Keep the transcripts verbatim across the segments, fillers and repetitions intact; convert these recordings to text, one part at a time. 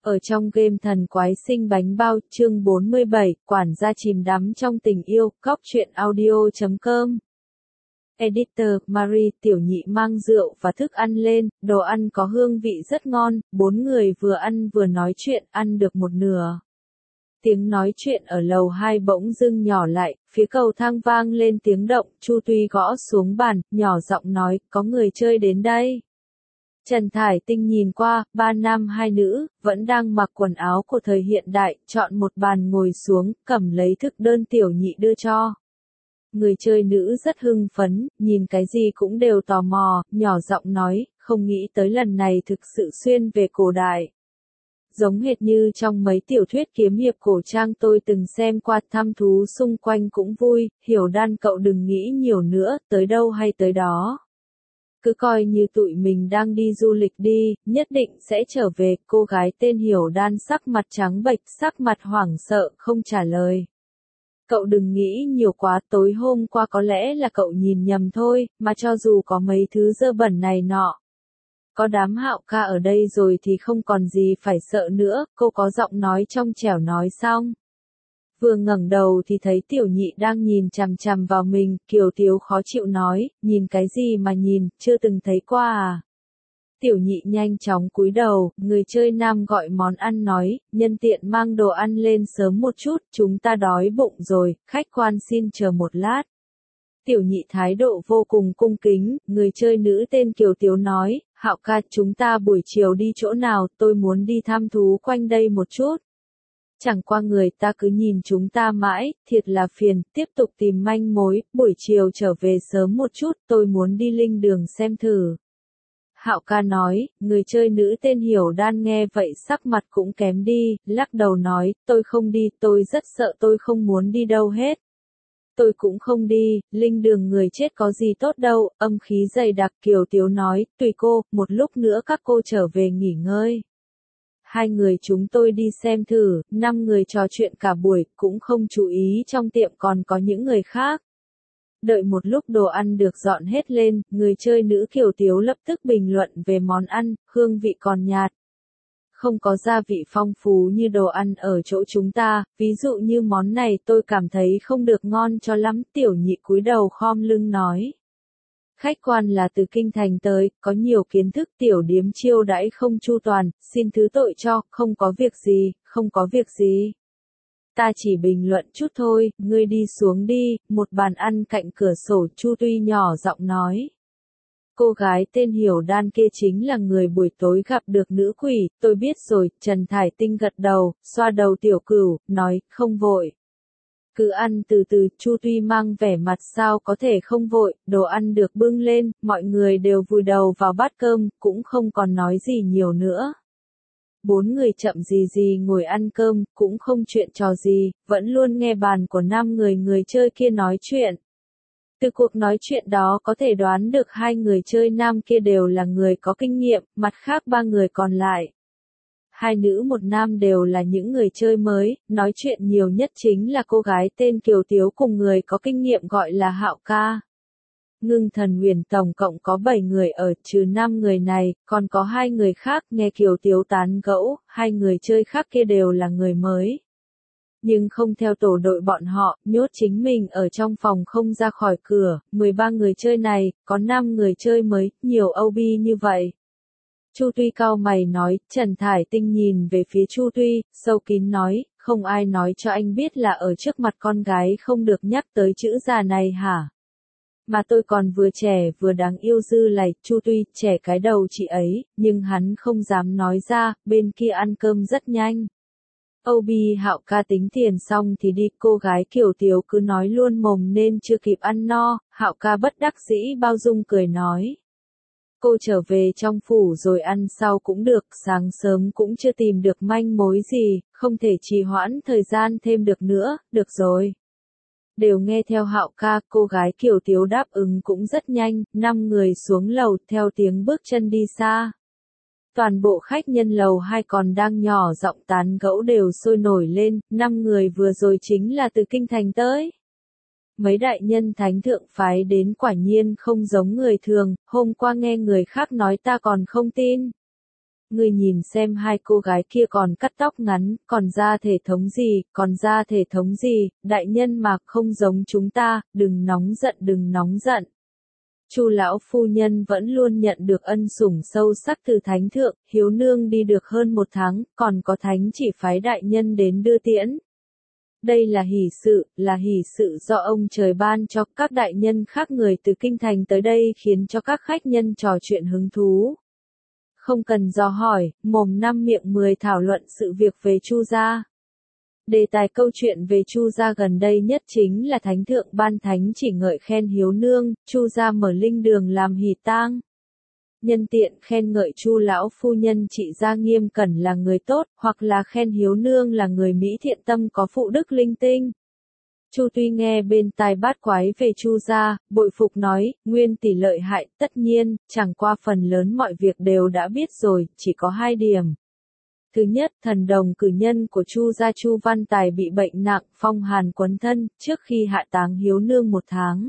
Ở trong game Thần Quái Sinh Bánh Bao, chương bốn mươi bảy, quản gia chìm đắm trong tình yêu, cóc truyện audio chấm com. Editor, Marie, tiểu nhị mang rượu và thức ăn lên, đồ ăn có hương vị rất ngon, bốn người vừa ăn vừa nói chuyện, ăn được một nửa. Tiếng nói chuyện ở lầu hai bỗng dưng nhỏ lại, phía cầu thang vang lên tiếng động, Chu Tuy gõ xuống bàn, nhỏ giọng nói, có người chơi đến đây. Trần Thải Tinh nhìn qua, ba nam hai nữ, vẫn đang mặc quần áo của thời hiện đại, chọn một bàn ngồi xuống, cầm lấy thức đơn tiểu nhị đưa cho. Người chơi nữ rất hưng phấn, nhìn cái gì cũng đều tò mò, nhỏ giọng nói, không nghĩ tới lần này thực sự xuyên về cổ đại. Giống hệt như trong mấy tiểu thuyết kiếm hiệp cổ trang tôi từng xem qua, thăm thú xung quanh cũng vui, Hiểu Đan cậu đừng nghĩ nhiều nữa, tới đâu hay tới đó. Cứ coi như tụi mình đang đi du lịch đi, nhất định sẽ trở về. Cô gái tên Hiểu Đan sắc mặt trắng bệch, sắc mặt hoảng sợ, không trả lời. Cậu đừng nghĩ nhiều quá, tối hôm qua có lẽ là cậu nhìn nhầm thôi, mà cho dù có mấy thứ dơ bẩn này nọ. Có đám Hạo ca ở đây rồi thì không còn gì phải sợ nữa, cô có giọng nói trong trẻo nói xong. Vừa ngẩng đầu thì thấy tiểu nhị đang nhìn chằm chằm vào mình, Kiều Tiếu khó chịu nói, nhìn cái gì mà nhìn, chưa từng thấy qua à. Tiểu nhị nhanh chóng cúi đầu, người chơi nam gọi món ăn nói, nhân tiện mang đồ ăn lên sớm một chút, chúng ta đói bụng rồi, khách quan xin chờ một lát. Tiểu nhị thái độ vô cùng cung kính, người chơi nữ tên Kiều Tiếu nói, Hạo ca chúng ta buổi chiều đi chỗ nào, tôi muốn đi thăm thú quanh đây một chút. Chẳng qua người ta cứ nhìn chúng ta mãi, thiệt là phiền, tiếp tục tìm manh mối, buổi chiều trở về sớm một chút, tôi muốn đi linh đường xem thử. Hạo ca nói, người chơi nữ tên Hiểu Đan nghe vậy sắc mặt cũng kém đi, lắc đầu nói, tôi không đi, tôi rất sợ, tôi không muốn đi đâu hết. Tôi cũng không đi, linh đường người chết có gì tốt đâu, âm khí dày đặc. Kiều Tiếu nói, tùy cô, một lúc nữa các cô trở về nghỉ ngơi. Hai người chúng tôi đi xem thử, năm người trò chuyện cả buổi, cũng không chú ý trong tiệm còn có những người khác. Đợi một lúc đồ ăn được dọn hết lên, người chơi nữ Kiều Tiếu lập tức bình luận về món ăn, hương vị còn nhạt. Không có gia vị phong phú như đồ ăn ở chỗ chúng ta, ví dụ như món này tôi cảm thấy không được ngon cho lắm, tiểu nhị cúi đầu khom lưng nói. Khách quan là từ kinh thành tới, có nhiều kiến thức, tiểu điếm chiêu đãi không chu toàn, xin thứ tội cho, không có việc gì, không có việc gì. Ta chỉ bình luận chút thôi, ngươi đi xuống đi, một bàn ăn cạnh cửa sổ, Chu Tuy nhỏ giọng nói. Cô gái tên Hiểu Đan kia chính là người buổi tối gặp được nữ quỷ, tôi biết rồi, Trần Thải Tinh gật đầu, xoa đầu tiểu cửu, nói, không vội. Cứ ăn từ từ, Chu Tuy mang vẻ mặt sao có thể không vội, đồ ăn được bưng lên, mọi người đều vùi đầu vào bát cơm, cũng không còn nói gì nhiều nữa. Bốn người chậm gì gì ngồi ăn cơm, cũng không chuyện trò gì, vẫn luôn nghe bàn của năm người người chơi kia nói chuyện. Từ cuộc nói chuyện đó có thể đoán được hai người chơi nam kia đều là người có kinh nghiệm, mặt khác ba người còn lại. Hai nữ một nam đều là những người chơi mới, nói chuyện nhiều nhất chính là cô gái tên Kiều Tiếu cùng người có kinh nghiệm gọi là Hạo ca. Ngưng Thần Huyền tổng cộng có bảy người ở, trừ năm người này, còn có hai người khác. Nghe Kiều Tiếu tán gẫu, hai người chơi khác kia đều là người mới. Nhưng không theo tổ đội bọn họ, nhốt chính mình ở trong phòng không ra khỏi cửa, mười ba người chơi này, có năm người chơi mới, nhiều ô bê như vậy. Chu Tuy cau mày nói, Trần Thải Tinh nhìn về phía Chu Tuy, sâu kín nói, không ai nói cho anh biết là ở trước mặt con gái không được nhắc tới chữ già này hả? Mà tôi còn vừa trẻ vừa đáng yêu dư lầy, Chu Tuy trẻ cái đầu chị ấy, nhưng hắn không dám nói ra, bên kia ăn cơm rất nhanh. ô bê Hạo ca tính tiền xong thì đi, cô gái Kiều Tiếu cứ nói luôn mồm nên chưa kịp ăn no, Hạo ca bất đắc dĩ bao dung cười nói. Cô trở về trong phủ rồi ăn sau cũng được, sáng sớm cũng chưa tìm được manh mối gì, không thể trì hoãn thời gian thêm được nữa, được rồi. Đều nghe theo Hạo ca, cô gái Kiều Tiếu đáp ứng cũng rất nhanh, năm người xuống lầu theo tiếng bước chân đi xa. Toàn bộ khách nhân lầu hai còn đang nhỏ giọng tán gẫu đều sôi nổi lên, năm người vừa rồi chính là từ kinh thành tới. Mấy đại nhân thánh thượng phái đến quả nhiên không giống người thường, hôm qua nghe người khác nói ta còn không tin. ngươi nhìn xem hai cô gái kia còn cắt tóc ngắn, còn ra thể thống gì, còn ra thể thống gì, đại nhân mà không giống chúng ta, đừng nóng giận đừng nóng giận. Chu lão phu nhân vẫn luôn nhận được ân sủng sâu sắc từ thánh thượng, hiếu nương đi được hơn một tháng, còn có thánh chỉ phái đại nhân đến đưa tiễn. Đây là hỷ sự, là hỷ sự do ông trời ban cho các đại nhân khác người từ kinh thành tới đây khiến cho các khách nhân trò chuyện hứng thú. Không cần dò hỏi, mồm năm miệng mười thảo luận sự việc về Chu gia. Đề tài câu chuyện về Chu gia gần đây nhất chính là thánh thượng ban thánh chỉ ngợi khen hiếu nương, Chu gia mở linh đường làm hỷ tang. Nhân tiện khen ngợi Chu lão phu nhân trị gia nghiêm cẩn là người tốt, hoặc là khen hiếu nương là người mỹ thiện tâm có phụ đức linh tinh. Chu Tuy nghe bên tai bát quái về Chu gia, bội phục nói, nguyên tỷ lợi hại, tất nhiên, chẳng qua phần lớn mọi việc đều đã biết rồi, chỉ có hai điểm. Thứ nhất, thần đồng cử nhân của Chu gia Chu Văn Tài bị bệnh nặng, phong hàn quấn thân, trước khi hạ táng hiếu nương một tháng.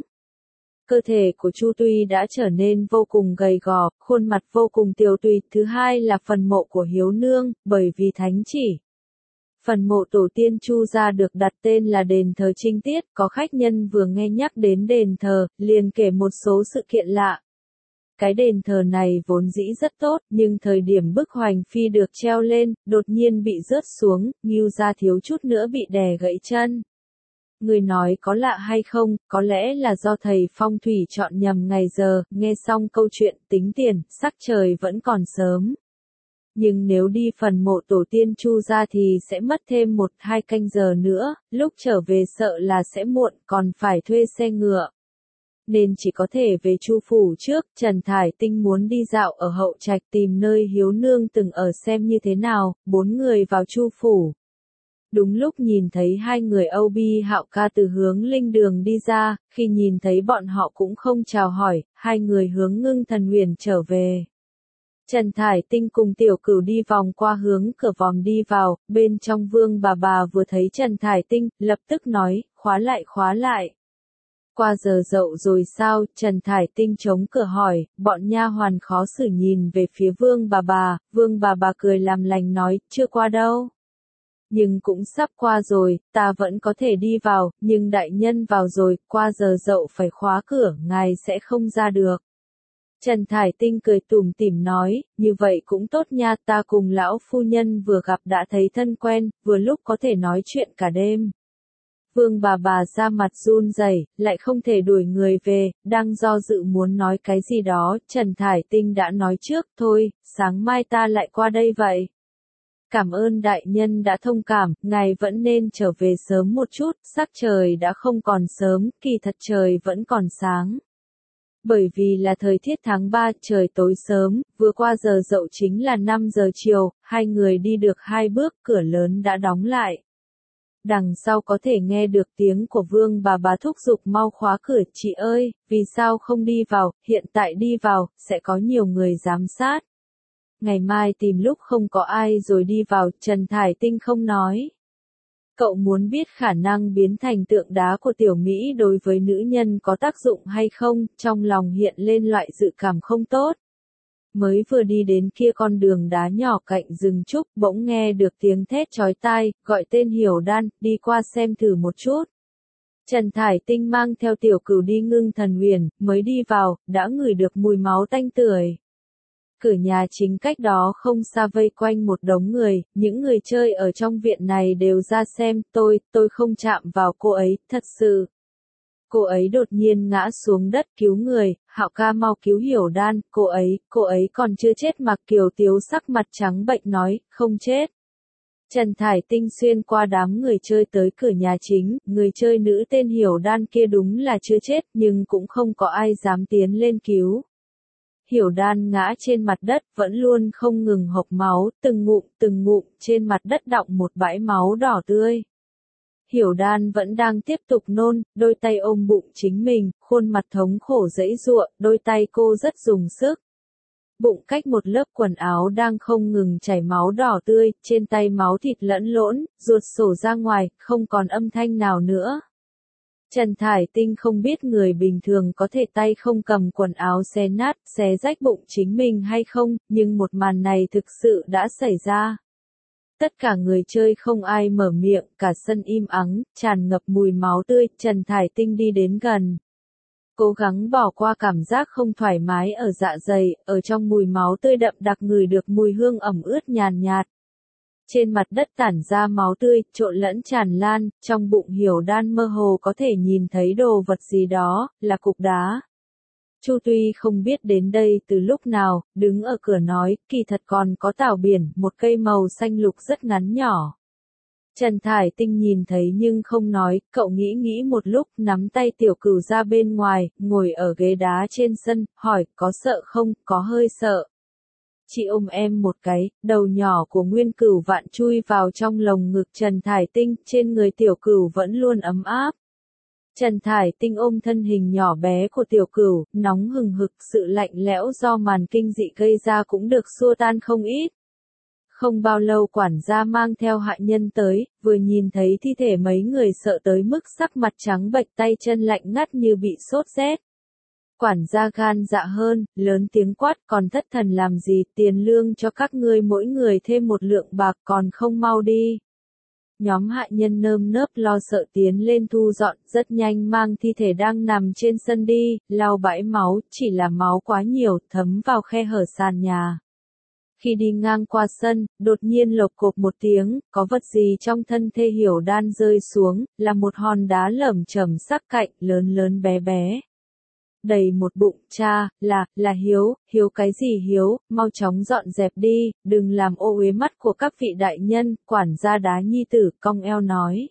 Cơ thể của Chu Tuy đã trở nên vô cùng gầy gò, khuôn mặt vô cùng tiều tụy. Thứ hai là phần mộ của hiếu nương, bởi vì thánh chỉ. Phần mộ tổ tiên Chu gia được đặt tên là đền thờ Trinh Tiết, có khách nhân vừa nghe nhắc đến đền thờ, liền kể một số sự kiện lạ. Cái đền thờ này vốn dĩ rất tốt, nhưng thời điểm bức hoành phi được treo lên, đột nhiên bị rớt xuống, Ngưu gia thiếu chút nữa bị đè gãy chân. Người nói có lạ hay không, có lẽ là do thầy phong thủy chọn nhầm ngày giờ, nghe xong câu chuyện tính tiền, sắc trời vẫn còn sớm. Nhưng nếu đi phần mộ tổ tiên Chu gia thì sẽ mất thêm một hai canh giờ nữa, lúc trở về sợ là sẽ muộn, còn phải thuê xe ngựa. Nên chỉ có thể về Chu phủ trước. Trần Thải Tinh muốn đi dạo ở hậu trạch tìm nơi hiếu nương từng ở xem như thế nào, bốn người vào Chu phủ. Đúng lúc nhìn thấy hai người Âu Bi Hạo Ca từ hướng linh đường đi ra, khi nhìn thấy bọn họ cũng không chào hỏi, hai người hướng Ngưng Thần Huyền trở về. Trần Thải Tinh cùng Tiểu Cửu đi vòng qua hướng cửa vòm đi vào, bên trong Vương bà bà vừa thấy Trần Thải Tinh, lập tức nói, khóa lại khóa lại. Qua giờ dậu rồi sao? Trần Thải Tinh chống cửa hỏi, bọn nha hoàn khó xử nhìn về phía Vương bà bà, Vương bà bà cười làm lành nói, chưa qua đâu. Nhưng cũng sắp qua rồi, ta vẫn có thể đi vào, nhưng đại nhân vào rồi, qua giờ dậu phải khóa cửa, ngài sẽ không ra được. Trần Thải Tinh cười tủm tỉm nói, như vậy cũng tốt nha, ta cùng lão phu nhân vừa gặp đã thấy thân quen, vừa lúc có thể nói chuyện cả đêm. Vương bà bà ra mặt run rẩy, lại không thể đuổi người về, đang do dự muốn nói cái gì đó, Trần Thải Tinh đã nói trước, thôi, sáng mai ta lại qua đây vậy. Cảm ơn đại nhân đã thông cảm, ngài vẫn nên trở về sớm một chút, sắc trời đã không còn sớm, kỳ thật trời vẫn còn sáng. Bởi vì là thời tiết tháng ba, trời tối sớm, vừa qua giờ dậu chính là năm giờ chiều, hai người đi được hai bước, cửa lớn đã đóng lại. Đằng sau có thể nghe được tiếng của Vương bà bà thúc giục mau khóa cửa, chị ơi, vì sao không đi vào, hiện tại đi vào, sẽ có nhiều người giám sát. Ngày mai tìm lúc không có ai rồi đi vào, Trần Thải Tinh không nói. Cậu muốn biết khả năng biến thành tượng đá của tiểu Mỹ đối với nữ nhân có tác dụng hay không, trong lòng hiện lên loại dự cảm không tốt. Mới vừa đi đến kia con đường đá nhỏ cạnh rừng trúc, bỗng nghe được tiếng thét chói tai, gọi tên Hiểu Đan, đi qua xem thử một chút. Trần Thải Tinh mang theo Tiểu Cửu đi Ngưng Thần Huyền, mới đi vào, đã ngửi được mùi máu tanh tưởi. Cửa nhà chính cách đó không xa vây quanh một đống người, những người chơi ở trong viện này đều ra xem, tôi, tôi không chạm vào cô ấy, thật sự. Cô ấy đột nhiên ngã xuống đất cứu người, Hạo ca mau cứu Hiểu Đan, cô ấy, cô ấy còn chưa chết mà Kiều Tiếu sắc mặt trắng bệnh nói, không chết. Trần Thải Tinh xuyên qua đám người chơi tới cửa nhà chính, người chơi nữ tên Hiểu Đan kia đúng là chưa chết, nhưng cũng không có ai dám tiến lên cứu. Hiểu Đan ngã trên mặt đất, vẫn luôn không ngừng hộc máu, từng ngụm, từng ngụm, trên mặt đất đọng một bãi máu đỏ tươi. Hiểu Đan vẫn đang tiếp tục nôn, đôi tay ôm bụng chính mình, khuôn mặt thống khổ giãy giụa, đôi tay cô rất dùng sức. Bụng cách một lớp quần áo đang không ngừng chảy máu đỏ tươi, trên tay máu thịt lẫn lộn, ruột sổ ra ngoài, không còn âm thanh nào nữa. Trần Thải Tinh không biết người bình thường có thể tay không cầm quần áo xé nát, xé rách bụng chính mình hay không, nhưng một màn này thực sự đã xảy ra. Tất cả người chơi không ai mở miệng, cả sân im ắng, tràn ngập mùi máu tươi, Trần Thải Tinh đi đến gần. Cố gắng bỏ qua cảm giác không thoải mái ở dạ dày, ở trong mùi máu tươi đậm đặc ngửi được mùi hương ẩm ướt nhàn nhạt. Trên mặt đất tản ra máu tươi, trộn lẫn tràn lan, trong bụng Hiểu Đan mơ hồ có thể nhìn thấy đồ vật gì đó, là cục đá. Chu Tuy không biết đến đây từ lúc nào, đứng ở cửa nói, kỳ thật còn có tảo biển, một cây màu xanh lục rất ngắn nhỏ. Trần Thải Tinh nhìn thấy nhưng không nói, cậu nghĩ nghĩ một lúc, nắm tay Tiểu Cửu ra bên ngoài, ngồi ở ghế đá trên sân, hỏi, có sợ không, có hơi sợ. Chị ôm em một cái, đầu nhỏ của Nguyên Cửu Vạn chui vào trong lồng ngực Trần Thải Tinh, trên người Tiểu Cửu vẫn luôn ấm áp. Trần Thải Tinh ôm thân hình nhỏ bé của Tiểu Cửu, nóng hừng hực, sự lạnh lẽo do màn kinh dị gây ra cũng được xua tan không ít. Không bao lâu quản gia mang theo hạ nhân tới, vừa nhìn thấy thi thể mấy người sợ tới mức sắc mặt trắng bệch, tay chân lạnh ngắt như bị sốt rét. Quản gia gan dạ hơn, lớn tiếng quát, còn thất thần làm gì, tiền lương cho các ngươi mỗi người thêm một lượng bạc còn không mau đi. Nhóm hạ nhân nơm nớp lo sợ tiến lên thu dọn, rất nhanh mang thi thể đang nằm trên sân đi, lau bãi máu, chỉ là máu quá nhiều, thấm vào khe hở sàn nhà. Khi đi ngang qua sân, đột nhiên lộc cộp một tiếng, có vật gì trong thân thể Hiểu Đan rơi xuống, là một hòn đá lởm chởm sắc cạnh, lớn lớn bé bé. Đầy một bụng, cha, là, là Hiếu, Hiếu cái gì Hiếu, mau chóng dọn dẹp đi, đừng làm ô uế mắt của các vị đại nhân, quản gia đá nhi tử, cong eo nói.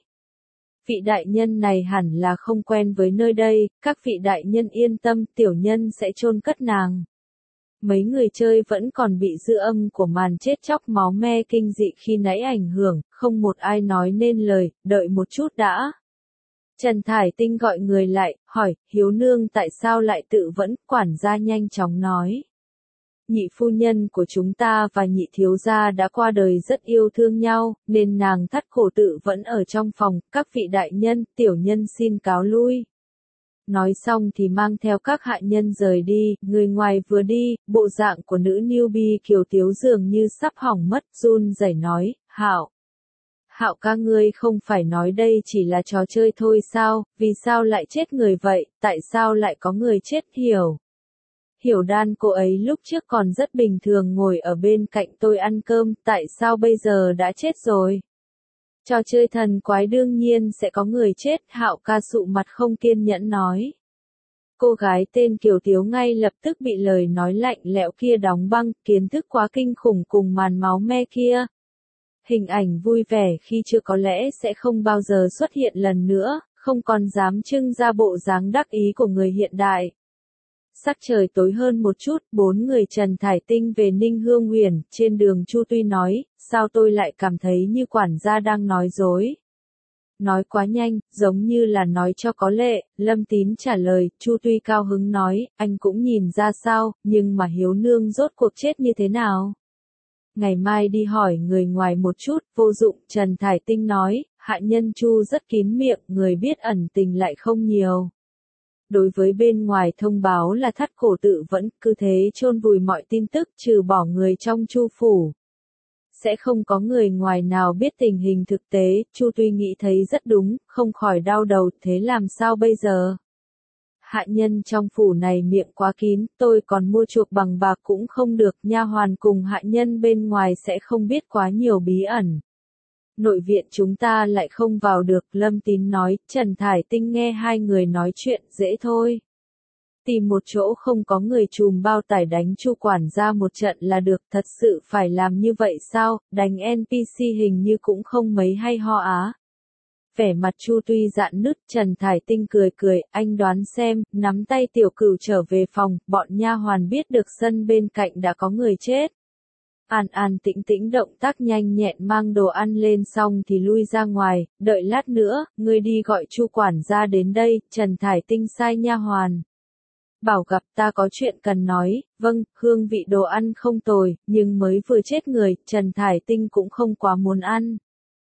Vị đại nhân này hẳn là không quen với nơi đây, các vị đại nhân yên tâm, tiểu nhân sẽ chôn cất nàng. Mấy người chơi vẫn còn bị dư âm của màn chết chóc máu me kinh dị khi nãy ảnh hưởng, không một ai nói nên lời, đợi một chút đã. Trần Thải Tinh gọi người lại, hỏi, Hiếu nương tại sao lại tự vẫn, quản gia nhanh chóng nói. Nhị phu nhân của chúng ta và nhị thiếu gia đã qua đời rất yêu thương nhau, nên nàng thắt cổ tự vẫn ở trong phòng, các vị đại nhân, tiểu nhân xin cáo lui. Nói xong thì mang theo các hạ nhân rời đi, người ngoài vừa đi, bộ dạng của nữ newbie kiều tiếu dường như sắp hỏng mất, run rẩy nói, Hạo. Hạo ca ngươi không phải nói đây chỉ là trò chơi thôi sao, vì sao lại chết người vậy, tại sao lại có người chết Hiểu. Hiểu Đan cô ấy lúc trước còn rất bình thường ngồi ở bên cạnh tôi ăn cơm, tại sao bây giờ đã chết rồi. Trò chơi thần quái đương nhiên sẽ có người chết, Hạo ca sụ mặt không kiên nhẫn nói. Cô gái tên Kiều Tiếu ngay lập tức bị lời nói lạnh lẽo kia đóng băng, kiến thức quá kinh khủng cùng màn máu me kia. Hình ảnh vui vẻ khi chưa có lẽ sẽ không bao giờ xuất hiện lần nữa, không còn dám trưng ra bộ dáng đắc ý của người hiện đại. Sắc trời tối hơn một chút, bốn người Trần Thải Tinh về Ninh Hương Huyền, trên đường Chu Tuy nói, sao tôi lại cảm thấy như quản gia đang nói dối. Nói quá nhanh, giống như là nói cho có lệ, Lâm Tín trả lời, Chu Tuy cao hứng nói, anh cũng nhìn ra sao, nhưng mà Hiếu nương rốt cuộc chết như thế nào. Ngày mai đi hỏi người ngoài một chút, vô dụng, Trần Thải Tinh nói, hạ nhân Chu rất kín miệng, người biết ẩn tình lại không nhiều. Đối với bên ngoài thông báo là thắt cổ tự vẫn, cứ thế chôn vùi mọi tin tức trừ bỏ người trong Chu phủ. Sẽ không có người ngoài nào biết tình hình thực tế, Chu Tuy nghĩ thấy rất đúng, không khỏi đau đầu, thế làm sao bây giờ? Hạ nhân trong phủ này miệng quá kín, tôi còn mua chuộc bằng bạc cũng không được, nha hoàn cùng hạ nhân bên ngoài sẽ không biết quá nhiều bí ẩn. Nội viện chúng ta lại không vào được, Lâm Tín nói, Trần Thải Tinh nghe hai người nói chuyện, dễ thôi. Tìm một chỗ không có người chùm bao tải đánh Chu quản gia một trận là được, thật sự phải làm như vậy sao, đánh en pê xê hình như cũng không mấy hay ho á. Vẻ mặt Chu Tuy dạn nứt, Trần Thải Tinh cười cười, anh đoán xem, nắm tay Tiểu Cửu trở về phòng, bọn nha hoàn biết được sân bên cạnh đã có người chết. An An tĩnh tĩnh động tác nhanh nhẹn mang đồ ăn lên xong thì lui ra ngoài, đợi lát nữa, ngươi đi gọi Chu quản gia đến đây, Trần Thải Tinh sai nha hoàn. Bảo gặp ta có chuyện cần nói, vâng, hương vị đồ ăn không tồi, nhưng mới vừa chết người, Trần Thải Tinh cũng không quá muốn ăn.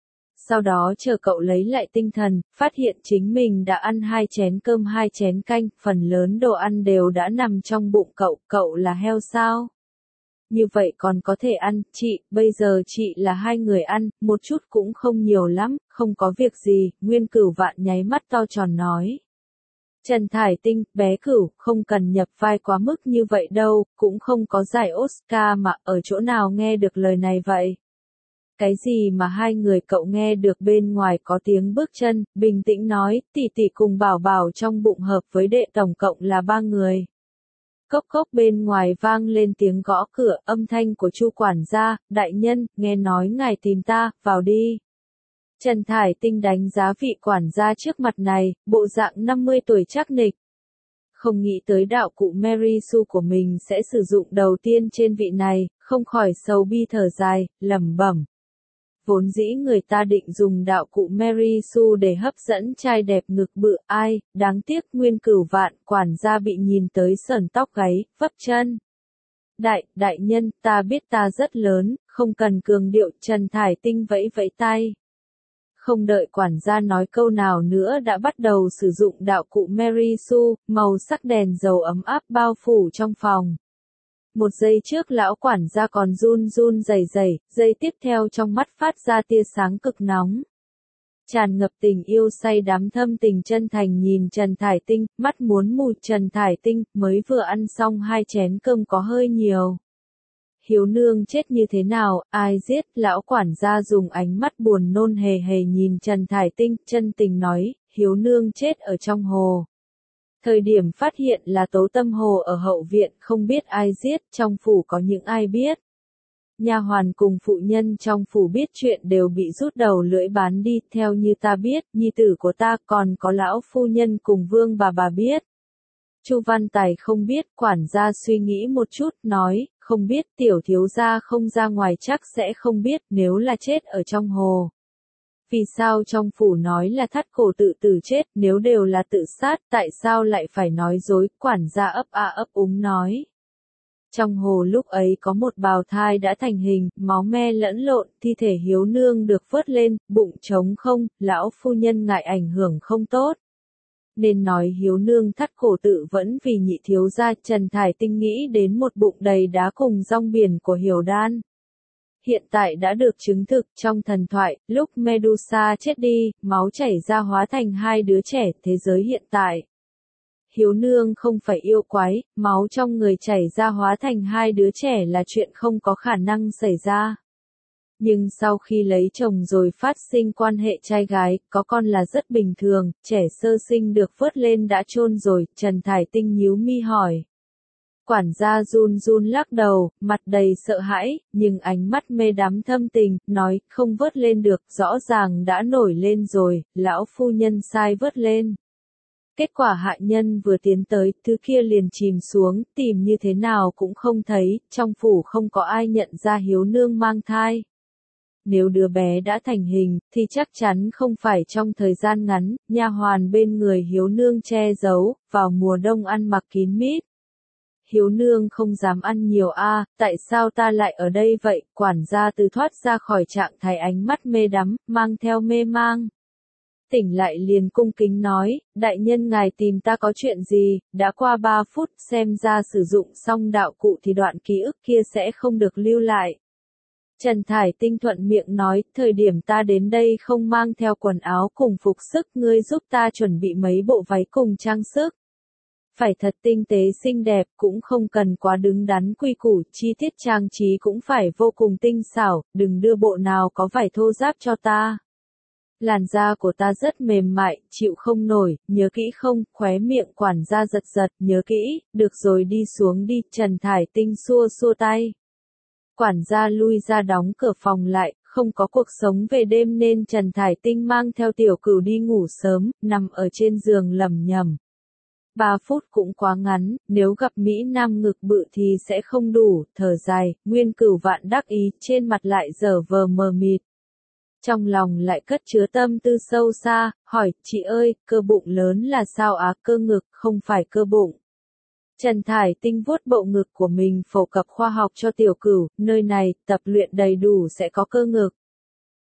sau đó chờ cậu lấy lại tinh thần, phát hiện chính mình đã ăn hai chén cơm hai chén canh, phần lớn đồ ăn đều đã nằm trong bụng cậu, cậu là heo sao? Như vậy còn có thể ăn, chị, bây giờ chị là hai người ăn, một chút cũng không nhiều lắm, không có việc gì, Nguyên Cửu Vạn nháy mắt to tròn nói. Trần Thải Tinh, bé Cửu, không cần nhập vai quá mức như vậy đâu, cũng không có giải Oscar mà, ở chỗ nào nghe được lời này vậy? Cái gì mà hai người cậu nghe được bên ngoài có tiếng bước chân, bình tĩnh nói, tỷ tỷ cùng bảo bảo trong bụng hợp với đệ tổng cộng là ba người. Cốc cốc bên ngoài vang lên tiếng gõ cửa, âm thanh của Chu quản gia, đại nhân, nghe nói ngài tìm ta, vào đi. Trần Thải Tinh đánh giá vị quản gia trước mặt này, bộ dạng năm mươi tuổi chắc nịch. Không nghĩ tới đạo cụ Mary Sue của mình sẽ sử dụng đầu tiên trên vị này, không khỏi sầu bi thở dài, lẩm bẩm. Vốn dĩ người ta định dùng đạo cụ Mary Sue để hấp dẫn trai đẹp ngực bự, ai, đáng tiếc Nguyên Cửu Vạn, quản gia bị nhìn tới sởn tóc gáy, vấp chân. Đại, đại nhân, ta biết ta rất lớn, không cần cường điệu, Trần Thải Tinh vẫy vẫy tay. Không đợi quản gia nói câu nào nữa đã bắt đầu sử dụng đạo cụ Mary Sue, màu sắc đèn dầu ấm áp bao phủ trong phòng. Một giây trước lão quản gia còn run run rẩy rẩy, giây tiếp theo trong mắt phát ra tia sáng cực nóng. Tràn ngập tình yêu say đắm thâm tình chân thành nhìn Trần Thải Tinh, mắt muốn mù. Trần Thải Tinh mới vừa ăn xong hai chén cơm có hơi nhiều. Hiếu nương chết như thế nào, ai giết, lão quản gia dùng ánh mắt buồn nôn hề hề nhìn Trần Thải Tinh, chân tình nói, hiếu nương chết ở trong hồ. Thời điểm phát hiện là Tố Tâm Hồ ở hậu viện, không biết ai giết, trong phủ có những ai biết. Nha hoàn cùng phụ nhân trong phủ biết chuyện đều bị rút đầu lưỡi bán đi, theo như ta biết, nhi tử của ta còn có lão phu nhân cùng vương bà bà biết. Chu Văn Tài không biết, quản gia suy nghĩ một chút, nói, không biết, tiểu thiếu gia không ra ngoài chắc sẽ không biết, nếu là chết ở trong hồ. Vì sao trong phủ nói là thắt cổ tự tử chết, nếu đều là tự sát, tại sao lại phải nói dối, quản gia ấp a ấp úng nói. Trong hồ lúc ấy có một bào thai đã thành hình, máu me lẫn lộn, thi thể hiếu nương được vớt lên, bụng trống không, lão phu nhân ngại ảnh hưởng không tốt. Nên nói hiếu nương thắt cổ tự vẫn vì nhị thiếu gia. Trần Thải Tinh nghĩ đến một bụng đầy đá cùng rong biển của Hiểu Đan. Hiện tại đã được chứng thực trong thần thoại, lúc Medusa chết đi, máu chảy ra hóa thành hai đứa trẻ, thế giới hiện tại. Hiếu nương không phải yêu quái, máu trong người chảy ra hóa thành hai đứa trẻ là chuyện không có khả năng xảy ra. Nhưng sau khi lấy chồng rồi phát sinh quan hệ trai gái, có con là rất bình thường, trẻ sơ sinh được vớt lên đã chôn rồi, Trần Thải Tinh nhíu mi hỏi. Quản gia run run lắc đầu, mặt đầy sợ hãi, nhưng ánh mắt mê đắm thâm tình, nói, không vớt lên được, rõ ràng đã nổi lên rồi, lão phu nhân sai vớt lên. Kết quả hạ nhân vừa tiến tới, thứ kia liền chìm xuống, tìm như thế nào cũng không thấy, trong phủ không có ai nhận ra hiếu nương mang thai. Nếu đứa bé đã thành hình, thì chắc chắn không phải trong thời gian ngắn, nha hoàn bên người hiếu nương che giấu, vào mùa đông ăn mặc kín mít. Hiếu nương không dám ăn nhiều a, tại sao ta lại ở đây vậy, quản gia từ thoát ra khỏi trạng thái ánh mắt mê đắm, mang theo mê mang. Tỉnh lại liền cung kính nói, đại nhân ngài tìm ta có chuyện gì, đã qua ba phút, xem ra sử dụng xong đạo cụ thì đoạn ký ức kia sẽ không được lưu lại. Trần Thải Tinh thuận miệng nói, thời điểm ta đến đây không mang theo quần áo cùng phục sức, ngươi giúp ta chuẩn bị mấy bộ váy cùng trang sức. Phải thật tinh tế xinh đẹp, cũng không cần quá đứng đắn quy củ, chi tiết trang trí cũng phải vô cùng tinh xảo, đừng đưa bộ nào có vải thô ráp cho ta. Làn da của ta rất mềm mại, chịu không nổi, nhớ kỹ không, khóe miệng quản gia giật giật, nhớ kỹ, được rồi đi xuống đi, Trần Thải Tinh xua xua tay. Quản gia lui ra đóng cửa phòng lại, không có cuộc sống về đêm nên Trần Thải Tinh mang theo tiểu cửu đi ngủ sớm, nằm ở trên giường lẩm nhẩm. Ba phút cũng quá ngắn, nếu gặp Mỹ Nam ngực bự thì sẽ không đủ, thở dài, Nguyên Cửu Vạn đắc ý, trên mặt lại dở vờ mờ mịt. Trong lòng lại cất chứa tâm tư sâu xa, hỏi, chị ơi, cơ bụng lớn là sao á, cơ ngực, không phải cơ bụng. Trần Thải Tinh vuốt bộ ngực của mình phổ cập khoa học cho tiểu cửu, nơi này, tập luyện đầy đủ sẽ có cơ ngực.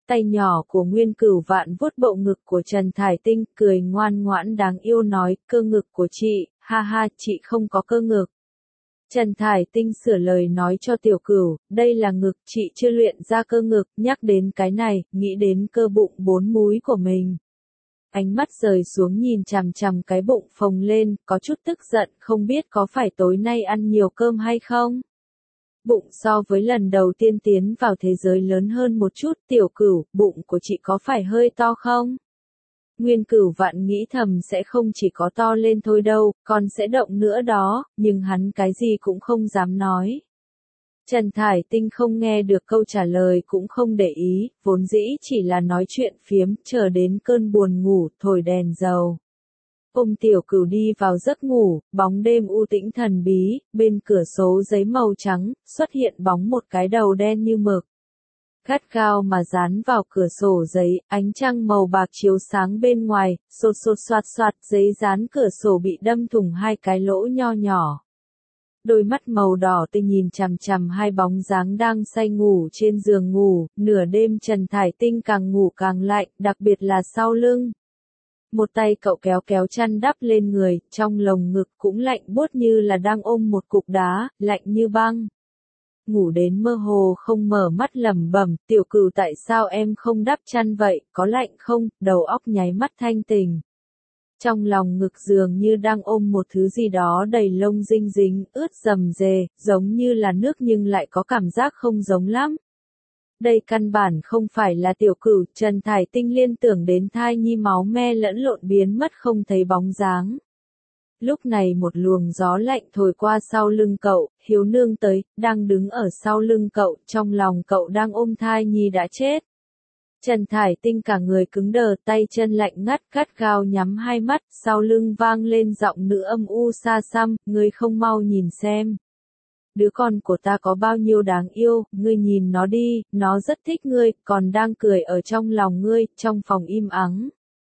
Tay nhỏ của Nguyên Cửu Vạn vuốt bộ ngực của Trần Thải Tinh, cười ngoan ngoãn đáng yêu nói, cơ ngực của chị, ha ha, chị không có cơ ngực. Trần Thải Tinh sửa lời nói cho Tiểu Cửu, đây là ngực, chị chưa luyện ra cơ ngực, nhắc đến cái này, nghĩ đến cơ bụng bốn múi của mình. Ánh mắt rời xuống nhìn chằm chằm cái bụng phồng lên, có chút tức giận, không biết có phải tối nay ăn nhiều cơm hay không? Bụng so với lần đầu tiên tiến vào thế giới lớn hơn một chút, Tiểu Cửu, bụng của chị có phải hơi to không? Nguyên Cửu Vạn nghĩ thầm sẽ không chỉ có to lên thôi đâu, còn sẽ động nữa đó, nhưng hắn cái gì cũng không dám nói. Trần Thải Tinh không nghe được câu trả lời cũng không để ý, vốn dĩ chỉ là nói chuyện phiếm, chờ đến cơn buồn ngủ, thổi đèn dầu. Ôm Tiểu Cửu đi vào giấc ngủ, bóng đêm u tĩnh thần bí, bên cửa sổ giấy màu trắng, xuất hiện bóng một cái đầu đen như mực. Gắt gao mà dán vào cửa sổ giấy, ánh trăng màu bạc chiếu sáng bên ngoài, sột sột soạt soạt, giấy dán cửa sổ bị đâm thủng hai cái lỗ nho nhỏ. Đôi mắt màu đỏ tươi nhìn chằm chằm hai bóng dáng đang say ngủ trên giường ngủ, nửa đêm Trần Thải Tinh càng ngủ càng lạnh, đặc biệt là sau lưng. Một tay cậu kéo kéo chăn đắp lên người, trong lồng ngực cũng lạnh buốt như là đang ôm một cục đá, lạnh như băng. Ngủ đến mơ hồ không mở mắt lẩm bẩm, Tiểu Cửu tại sao em không đắp chăn vậy, có lạnh không, đầu óc nháy mắt thanh tỉnh. Trong lòng ngực dường như đang ôm một thứ gì đó đầy lông dinh dính, ướt rầm rề, giống như là nước nhưng lại có cảm giác không giống lắm. Đây căn bản không phải là Tiểu Cửu, Trần Thải Tinh liên tưởng đến thai nhi máu me lẫn lộn biến mất không thấy bóng dáng. Lúc này một luồng gió lạnh thổi qua sau lưng cậu, Hiếu Nương tới, đang đứng ở sau lưng cậu, trong lòng cậu đang ôm thai nhi đã chết. Trần Thải Tinh cả người cứng đờ, tay chân lạnh ngắt, gắt gao nhắm hai mắt, sau lưng vang lên giọng nữ âm u xa xăm, ngươi không mau nhìn xem. Đứa con của ta có bao nhiêu đáng yêu, ngươi nhìn nó đi, nó rất thích ngươi, còn đang cười ở trong lòng ngươi, trong phòng im ắng.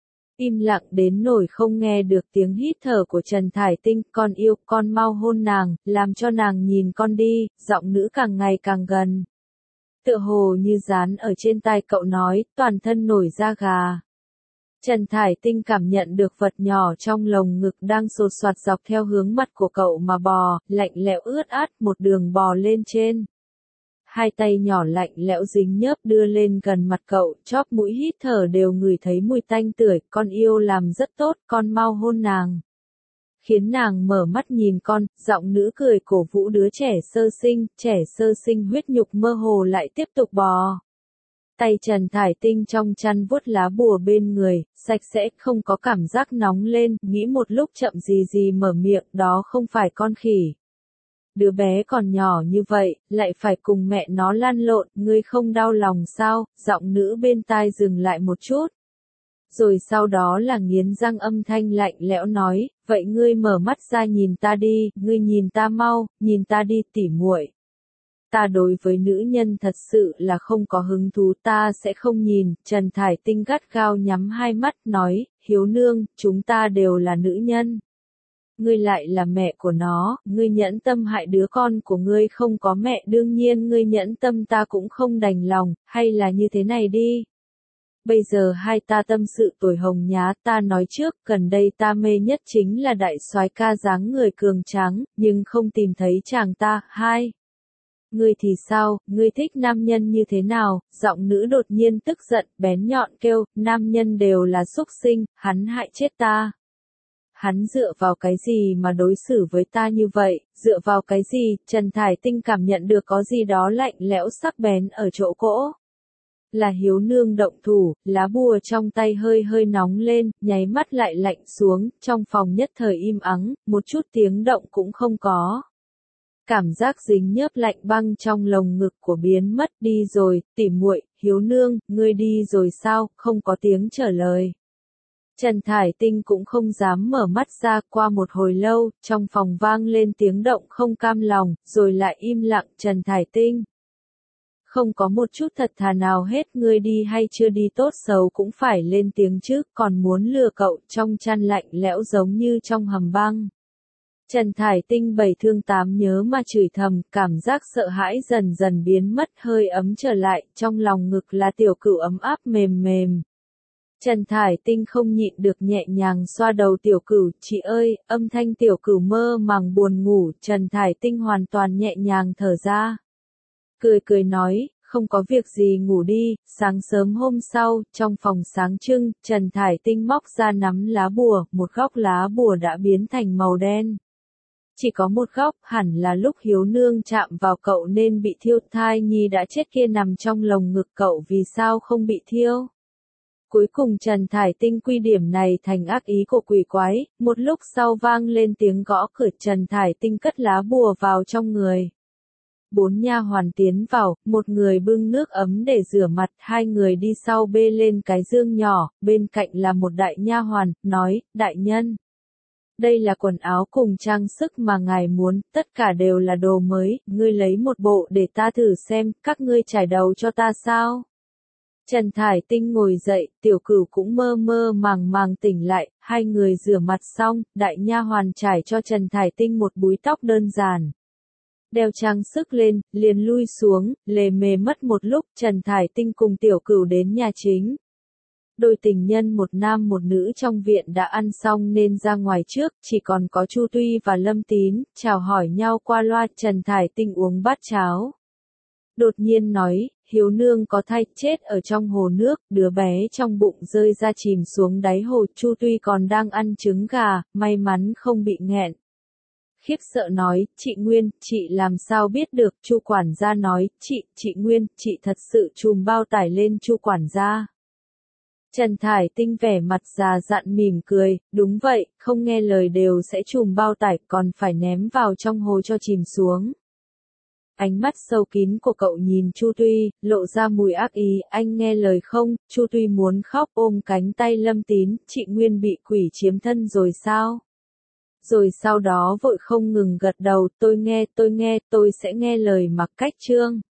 Im lặng đến nỗi không nghe được tiếng hít thở của Trần Thải Tinh, con yêu, con mau hôn nàng, làm cho nàng nhìn con đi, giọng nữ càng ngày càng gần. Tựa hồ như dán ở trên tai cậu nói, toàn thân nổi da gà. Trần Thải Tinh cảm nhận được vật nhỏ trong lồng ngực đang sột soạt dọc theo hướng mặt của cậu mà bò, lạnh lẽo ướt át một đường bò lên trên. Hai tay nhỏ lạnh lẽo dính nhớp đưa lên gần mặt cậu, chóp mũi hít thở đều ngửi thấy mùi tanh tưởi, con yêu làm rất tốt, con mau hôn nàng. Khiến nàng mở mắt nhìn con, giọng nữ cười cổ vũ đứa trẻ sơ sinh, trẻ sơ sinh huyết nhục mơ hồ lại tiếp tục bò. Tay Trần Thải Tinh trong chăn vuốt lá bùa bên người, sạch sẽ, không có cảm giác nóng lên, nghĩ một lúc chậm gì gì mở miệng, đó không phải con khỉ. Đứa bé còn nhỏ như vậy, lại phải cùng mẹ nó lăn lộn, ngươi không đau lòng sao, giọng nữ bên tai dừng lại một chút. Rồi sau đó là nghiến răng âm thanh lạnh lẽo nói, vậy ngươi mở mắt ra nhìn ta đi, ngươi nhìn ta mau, nhìn ta đi tỉ muội. Ta đối với nữ nhân thật sự là không có hứng thú, ta sẽ không nhìn. Trần Thải Tinh gắt gao nhắm hai mắt nói, Hiếu Nương, chúng ta đều là nữ nhân. Ngươi lại là mẹ của nó, ngươi nhẫn tâm hại đứa con của ngươi không có mẹ, đương nhiên ngươi nhẫn tâm ta cũng không đành lòng, hay là như thế này đi. Bây giờ hai ta tâm sự tuổi hồng nhá, ta nói trước, gần đây ta mê nhất chính là đại soái ca dáng người cường tráng, nhưng không tìm thấy chàng ta. Hai. Ngươi thì sao, ngươi thích nam nhân như thế nào? Giọng nữ đột nhiên tức giận, bén nhọn kêu, nam nhân đều là súc sinh, hắn hại chết ta. Hắn dựa vào cái gì mà đối xử với ta như vậy, dựa vào cái gì? Trần Thải Tinh cảm nhận được có gì đó lạnh lẽo sắc bén ở chỗ cỗ. Là Hiếu Nương động thủ, lá bùa trong tay hơi hơi nóng lên, nháy mắt lại lạnh xuống, trong phòng nhất thời im ắng, một chút tiếng động cũng không có. Cảm giác dính nhớp lạnh băng trong lồng ngực của biến mất, đi rồi, tỉ muội, Hiếu Nương, ngươi đi rồi sao, không có tiếng trả lời. Trần Thải Tinh cũng không dám mở mắt ra, qua một hồi lâu, trong phòng vang lên tiếng động không cam lòng, rồi lại im lặng. Trần Thải Tinh. Không có một chút thật thà nào hết, ngươi đi hay chưa đi tốt xấu cũng phải lên tiếng chứ, còn muốn lừa cậu, trong chăn lạnh lẽo giống như trong hầm băng. Trần Thải Tinh bảy thương tám nhớ mà chửi thầm, cảm giác sợ hãi dần dần biến mất, hơi ấm trở lại, trong lòng ngực là tiểu cửu ấm áp mềm mềm. Trần Thải Tinh không nhịn được nhẹ nhàng xoa đầu tiểu cửu, chị ơi, âm thanh tiểu cửu mơ màng buồn ngủ, Trần Thải Tinh hoàn toàn nhẹ nhàng thở ra. Cười cười nói, không có việc gì ngủ đi, sáng sớm hôm sau, trong phòng sáng trưng, Trần Thải Tinh móc ra nắm lá bùa, một góc lá bùa đã biến thành màu đen. Chỉ có một góc, hẳn là lúc Hiếu Nương chạm vào cậu nên bị thiêu, thai nhi đã chết kia nằm trong lồng ngực cậu vì sao không bị thiêu. Cuối cùng Trần Thải Tinh quy điểm này thành ác ý của quỷ quái, một lúc sau vang lên tiếng gõ cửa, Trần Thải Tinh cất lá bùa vào trong người. Bốn nha hoàn tiến vào, một người bưng nước ấm để rửa mặt, hai người đi sau bê lên cái dương nhỏ, bên cạnh là một đại nha hoàn, nói, đại nhân. Đây là quần áo cùng trang sức mà ngài muốn, tất cả đều là đồ mới, ngươi lấy một bộ để ta thử xem, các ngươi trải đầu cho ta sao? Trần Thải Tinh ngồi dậy, tiểu cửu cũng mơ mơ màng màng tỉnh lại, hai người rửa mặt xong, đại nha hoàn trải cho Trần Thải Tinh một búi tóc đơn giản. Đeo trang sức lên, liền lui xuống, lề mề mất một lúc, Trần Thải Tinh cùng tiểu cửu đến nhà chính. Đôi tình nhân một nam một nữ trong viện đã ăn xong nên ra ngoài trước, chỉ còn có Chu Tuy và Lâm Tín, chào hỏi nhau qua loa, Trần Thải Tinh uống bát cháo. Đột nhiên nói, Hiếu Nương có thai, chết ở trong hồ nước, đứa bé trong bụng rơi ra chìm xuống đáy hồ, Chu Tuy còn đang ăn trứng gà, may mắn không bị nghẹn. Khiếp sợ nói, chị Nguyên, chị làm sao biết được, Chu quản gia nói, chị, chị Nguyên, chị thật sự chùm bao tải lên Chu quản gia. Trần Thải Tinh vẻ mặt già dặn mỉm cười, đúng vậy, không nghe lời đều sẽ chùm bao tải, còn phải ném vào trong hồ cho chìm xuống. Ánh mắt sâu kín của cậu nhìn Chu Tuy, lộ ra mùi ác ý, anh nghe lời không? Chu Tuy muốn khóc, ôm cánh tay Lâm Tín, chị Nguyên bị quỷ chiếm thân rồi sao? Rồi sau đó vội không ngừng gật đầu, tôi nghe, tôi nghe, tôi sẽ nghe lời Mặc Cách Trương.